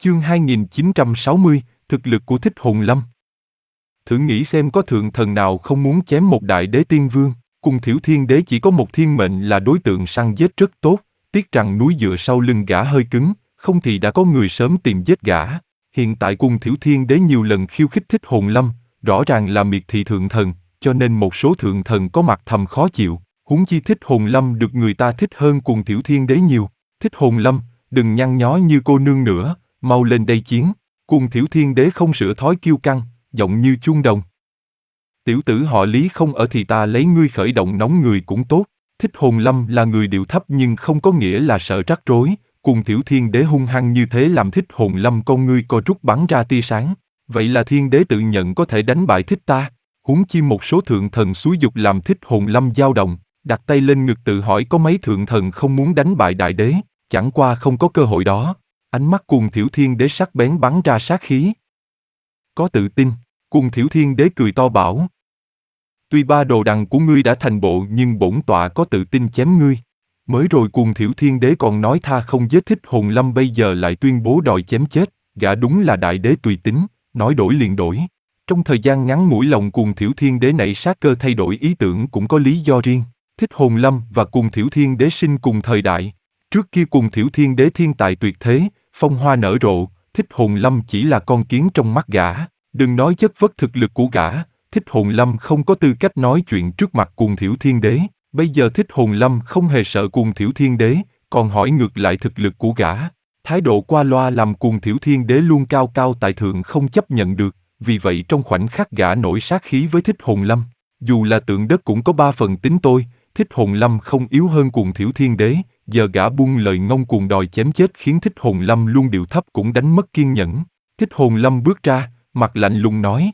Chương 2960, thực lực của Thích Hồn Lâm. Thử nghĩ xem có thượng thần nào không muốn chém một đại đế tiên vương, cùng Thiểu Thiên Đế chỉ có một thiên mệnh là đối tượng săn giết rất tốt, tiếc rằng núi dựa sau lưng gã hơi cứng, không thì đã có người sớm tìm giết gã. Hiện tại cùng Thiểu Thiên Đế nhiều lần khiêu khích Thích Hồn Lâm, rõ ràng là miệt thị thượng thần, cho nên một số thượng thần có mặt thầm khó chịu, huống chi Thích Hồn Lâm được người ta thích hơn cùng Thiểu Thiên Đế nhiều. Thích Hồn Lâm, đừng nhăn nhó như cô nương nữa, mau lên đây chiến. Cùng Thiểu Thiên Đế không sửa thói kiêu căng, giọng như chuông đồng. Tiểu tử họ Lý không ở thì ta lấy ngươi khởi động nóng người cũng tốt. Thích Hồn Lâm là người điệu thấp nhưng không có nghĩa là sợ rắc rối. Cùng Thiểu Thiên Đế hung hăng như thế làm Thích Hồn Lâm con ngươi co rút bắn ra tia sáng. Vậy là Thiên Đế tự nhận có thể đánh bại thích ta. Huống chi một số thượng thần xúi dục làm Thích Hồn Lâm dao động, đặt tay lên ngực tự hỏi có mấy thượng thần không muốn đánh bại đại đế, chẳng qua không có cơ hội đó. Ánh mắt Cùng Thiểu Thiên Đế sắc bén bắn ra sát khí. Có tự tin, Cùng Thiểu Thiên Đế cười to bảo. Tuy ba đồ đằng của ngươi đã thành bộ nhưng bổn tọa có tự tin chém ngươi. Mới rồi Cùng Thiểu Thiên Đế còn nói tha không giết Thích Hồn Lâm, bây giờ lại tuyên bố đòi chém chết, gã đúng là đại đế tùy tính, nói đổi liền đổi. Trong thời gian ngắn ngủi lòng Cùng Thiểu Thiên Đế nảy sát cơ thay đổi ý tưởng cũng có lý do riêng. Thích Hồn Lâm và Cùng Thiểu Thiên Đế sinh cùng thời đại. Trước kia Cùng Thiểu Thiên Đế thiên tài tuyệt thế, phong hoa nở rộ, Thích Hồn Lâm chỉ là con kiến trong mắt gã. Đừng nói chất vấn thực lực của gã, Thích Hồn Lâm không có tư cách nói chuyện trước mặt Cùng Thiểu Thiên Đế. Bây giờ Thích Hồn Lâm không hề sợ Cùng Thiểu Thiên Đế, còn hỏi ngược lại thực lực của gã. Thái độ qua loa làm Cùng Thiểu Thiên Đế luôn cao cao tại thượng không chấp nhận được, vì vậy trong khoảnh khắc gã nổi sát khí với Thích Hồn Lâm. Dù là tượng đất cũng có 3 phần tính tôi, Thích Hồn Lâm không yếu hơn Cùng Thiểu Thiên Đế, giờ gã buông lời ngông cuồng đòi chém chết khiến Thích Hồn Lâm luôn điệu thấp cũng đánh mất kiên nhẫn. Thích Hồn Lâm bước ra, mặt lạnh lùng nói.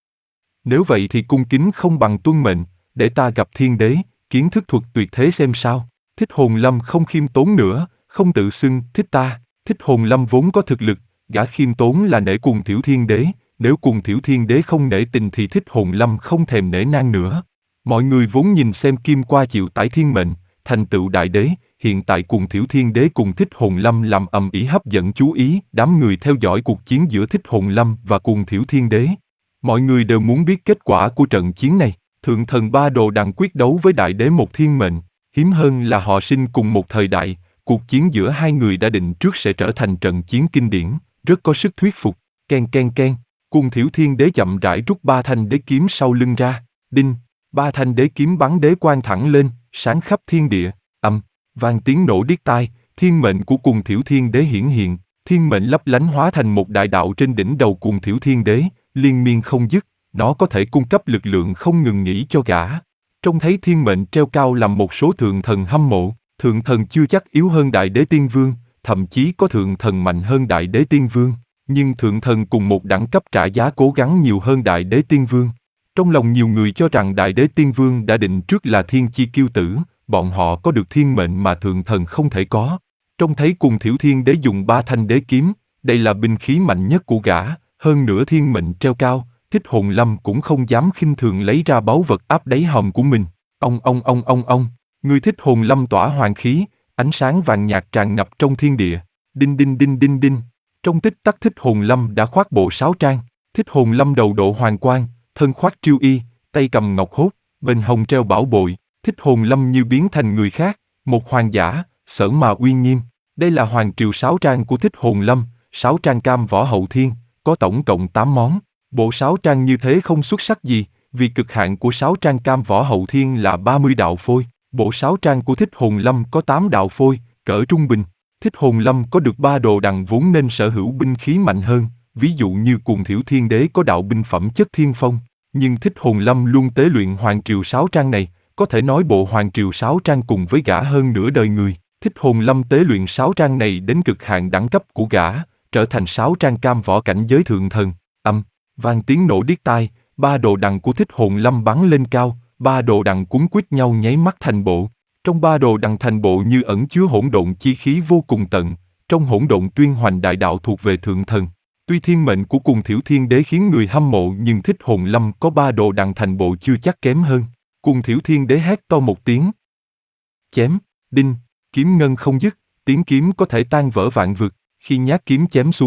Nếu vậy thì cung kính không bằng tuân mệnh, để ta gặp Thiên Đế, kiến thức thuật tuyệt thế xem sao. Thích Hồn Lâm không khiêm tốn nữa, không tự xưng thích ta. Thích Hồn Lâm vốn có thực lực, gã khiêm tốn là nể Cùng Thiểu Thiên Đế, nếu Cùng Thiểu Thiên Đế không nể tình thì Thích Hồn Lâm không thèm nể nang nữa. Mọi người vốn nhìn xem Kim Qua chịu tải thiên mệnh, thành tựu đại đế, hiện tại Cùng Thiểu Thiên Đế cùng Thích Hồn Lâm làm ầm ĩ hấp dẫn chú ý, đám người theo dõi cuộc chiến giữa Thích Hồn Lâm và Cùng Thiểu Thiên Đế. Mọi người đều muốn biết kết quả của trận chiến này. Thượng thần ba đồ đằng quyết đấu với đại đế một thiên mệnh, hiếm hơn là họ sinh cùng một thời đại. Cuộc chiến giữa hai người đã định trước sẽ trở thành trận chiến kinh điển, rất có sức thuyết phục. Ken ken ken, Cùng Thiểu Thiên Đế chậm rãi rút 3 thanh đế kiếm sau lưng ra. Đinh, 3 thanh đế kiếm bắn đế quang thẳng lên, sáng khắp thiên địa. Vang tiếng nổ điếc tai, thiên mệnh của Cùng Thiểu Thiên Đế hiển hiện, thiên mệnh lấp lánh hóa thành một đại đạo trên đỉnh đầu Cùng Thiểu Thiên Đế, liên miên không dứt, nó có thể cung cấp lực lượng không ngừng nghỉ cho gã. Trông thấy thiên mệnh treo cao làm một số thượng thần hâm mộ, thượng thần chưa chắc yếu hơn đại đế tiên vương, thậm chí có thượng thần mạnh hơn đại đế tiên vương, nhưng thượng thần cùng một đẳng cấp trả giá cố gắng nhiều hơn đại đế tiên vương. Trong lòng nhiều người cho rằng đại đế tiên vương đã định trước là thiên chi kiêu tử, bọn họ có được thiên mệnh mà thượng thần không thể có. Trông thấy Cùng Thiểu Thiên Đế dùng 3 thanh đế kiếm, đây là binh khí mạnh nhất của gã, hơn nữa thiên mệnh treo cao, Thích Hồn Lâm cũng không dám khinh thường lấy ra báu vật áp đáy hòm của mình. Ông, người Thích Hồn Lâm tỏa hoàng khí, ánh sáng vàng nhạt tràn ngập trong thiên địa. Đinh đinh đinh đinh đinh, trong tích tắc Thích Hồn Lâm đã khoác bộ sáo trang. Thích Hồn Lâm đầu độ hoàng quang, thân khoác triêu y, tay cầm ngọc hốt, bên hông treo bảo bội. Thích Hồn Lâm như biến thành người khác, một hoàng giả, xởn mà uy nghiêm. Đây là hoàng triều sáo trang của Thích Hồn Lâm, sáo trang cam võ hậu thiên, có tổng cộng 8 món. Bộ sáo trang như thế không xuất sắc gì, vì cực hạn của sáo trang cam võ hậu thiên là 30 đạo phôi. Bộ sáo trang của Thích Hồn Lâm có 8 đạo phôi, cỡ trung bình. Thích Hồn Lâm có được 3 đồ đằng vốn nên sở hữu binh khí mạnh hơn, ví dụ như Cùng Thiểu Thiên Đế có đạo binh phẩm chất thiên phong. Nhưng Thích Hồn Lâm luôn tế luyện hoàng triều sáo trang này, có thể nói bộ hoàng triều sáo trang cùng với gã hơn nửa đời người. Thích Hồn Lâm tế luyện sáo trang này đến cực hạn đẳng cấp của gã, trở thành sáo trang cam võ cảnh giới thượng thần. Vang tiếng nổ điếc tai, 3 đồ đằng của Thích Hồn Lâm bắn lên cao, 3 đồ đằng cuốn quýt nhau nháy mắt thành bộ. Trong 3 đồ đằng thành bộ như ẩn chứa hỗn độn chi khí vô cùng tận, trong hỗn độn tuyên hoành đại đạo thuộc về thượng thần. Tuy thiên mệnh của Cùng Thiểu Thiên Đế khiến người hâm mộ nhưng Thích Hồn Lâm có 3 đồ đằng thành bộ chưa chắc kém hơn. Cùng Thiểu Thiên Đế hét to một tiếng. Chém, đinh, kiếm ngân không dứt, tiếng kiếm có thể tan vỡ vạn vực. Khi nhát kiếm chém xuống,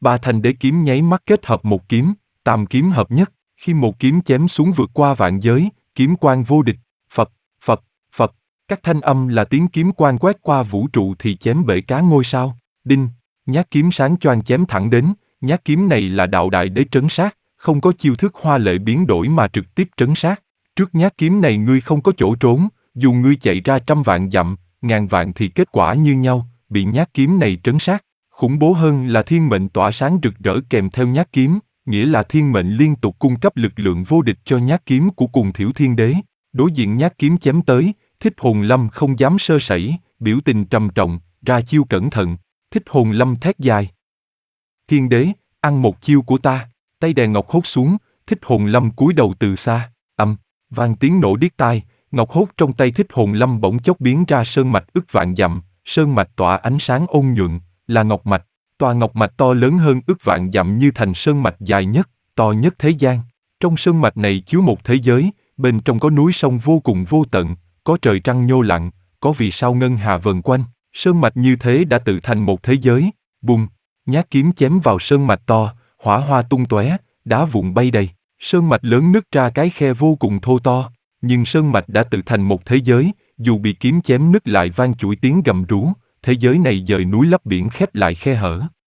Ba thanh đế kiếm nháy mắt kết hợp một kiếm, tam kiếm hợp nhất, khi một kiếm chém xuống vượt qua vạn giới, kiếm quang vô địch, Phật, Phật, Phật, các thanh âm là tiếng kiếm quang quét qua vũ trụ thì chém bể cá ngôi sao, đinh, nhát kiếm sáng choang chém thẳng đến, nhát kiếm này là đạo đại đế trấn sát, không có chiêu thức hoa lệ biến đổi mà trực tiếp trấn sát. Trước nhát kiếm này ngươi không có chỗ trốn, dù ngươi chạy ra trăm vạn dặm, ngàn vạn thì kết quả như nhau, bị nhát kiếm này trấn sát. Khủng bố hơn là thiên mệnh tỏa sáng rực rỡ kèm theo nhát kiếm, nghĩa là thiên mệnh liên tục cung cấp lực lượng vô địch cho nhát kiếm của cùng thiểu thiên đế. Đối diện nhát kiếm chém tới, Thích Hồn Lâm không dám sơ sẩy, biểu tình trầm trọng, ra chiêu cẩn thận. Thích Hồn Lâm thét dài. Thiên đế, ăn một chiêu của ta, tay đè ngọc hốt xuống, Thích Hồn Lâm cúi đầu từ xa, vang tiếng nổ điếc tai, ngọc hốt trong tay Thích Hồn Lâm bỗng chốc biến ra sơn mạch ức vạn dặm, sơn mạch tỏa ánh sáng ôn nhuận, là ngọc mạch, tòa ngọc mạch to lớn hơn ức vạn dặm như thành sơn mạch dài nhất, to nhất thế gian. Trong sơn mạch này chứa một thế giới, bên trong có núi sông vô cùng vô tận, có trời trăng nhô lặng, có vì sao ngân hà vần quanh, sơn mạch như thế đã tự thành một thế giới. Bùng, nhát kiếm chém vào sơn mạch to, hỏa hoa tung tóe, đá vụn bay đầy, sơn mạch lớn nứt ra cái khe vô cùng thô to, nhưng sơn mạch đã tự thành một thế giới, dù bị kiếm chém nứt lại vang chuỗi tiếng gầm rú, thế giới này dời núi lấp biển khép lại khe hở.